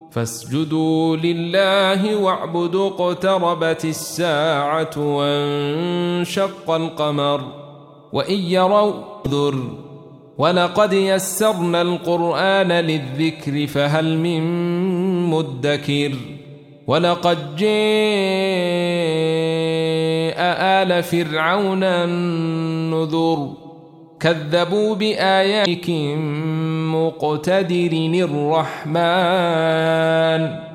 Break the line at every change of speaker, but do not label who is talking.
فاسجدوا لله واعبدوا. اقتربت الساعة وانشق القمر وإن يروا ذر ولقد يسرنا القرآن للذكر فهل من مدكر ولقد جاء آل فرعون النذر كذبوا بآياتكم مقتدر الرحمن